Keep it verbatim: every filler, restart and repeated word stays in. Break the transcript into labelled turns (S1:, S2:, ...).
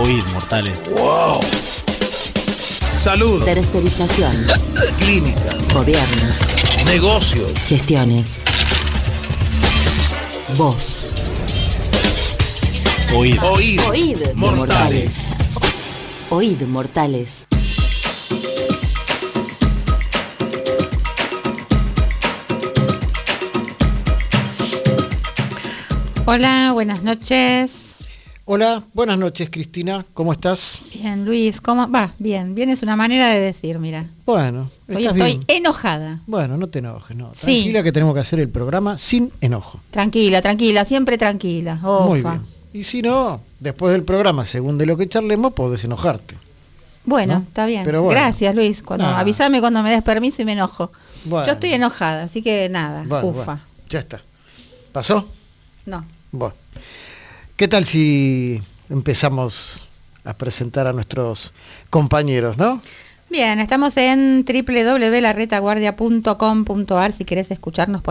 S1: Oíd, mortales.
S2: Wow. Salud.
S3: Tercerización.
S2: Clínica.
S3: Gobiernos.
S2: Negocios.
S3: Gestiones. Voz.
S1: Oíd.
S2: Oíd.
S3: Oíd.
S2: Mortales.
S3: Oíd, mortales.
S4: Hola, buenas noches.
S5: Hola, buenas noches, Cristina. ¿Cómo estás?
S4: Bien, Luis, ¿cómo va? Bien, bien es una manera de decir, mira.
S5: Bueno,
S4: Hoy
S5: estás
S4: estoy
S5: bien.
S4: enojada.
S5: Bueno, no te enojes, no.
S4: Sí.
S5: Tranquila que tenemos que hacer el programa sin enojo.
S4: Tranquila, tranquila, siempre tranquila. Ofa.
S5: Muy bien. Y si no, después del programa, según de lo que charlemos, podés enojarte.
S4: Bueno,
S5: ¿No?
S4: está bien.
S5: Pero bueno.
S4: Gracias, Luis. Cuando
S5: Nah.
S4: avísame cuando me des permiso y me enojo.
S5: Bueno.
S4: Yo estoy enojada, así que nada,
S5: Bueno,
S4: ufa.
S5: bueno, ya está. ¿Pasó?
S4: No.
S5: Bueno. ¿Qué tal si empezamos a presentar a nuestros compañeros, no?
S4: Bien, estamos en doble u doble u doble u punto la retaguardia punto com punto a r si querés escucharnos por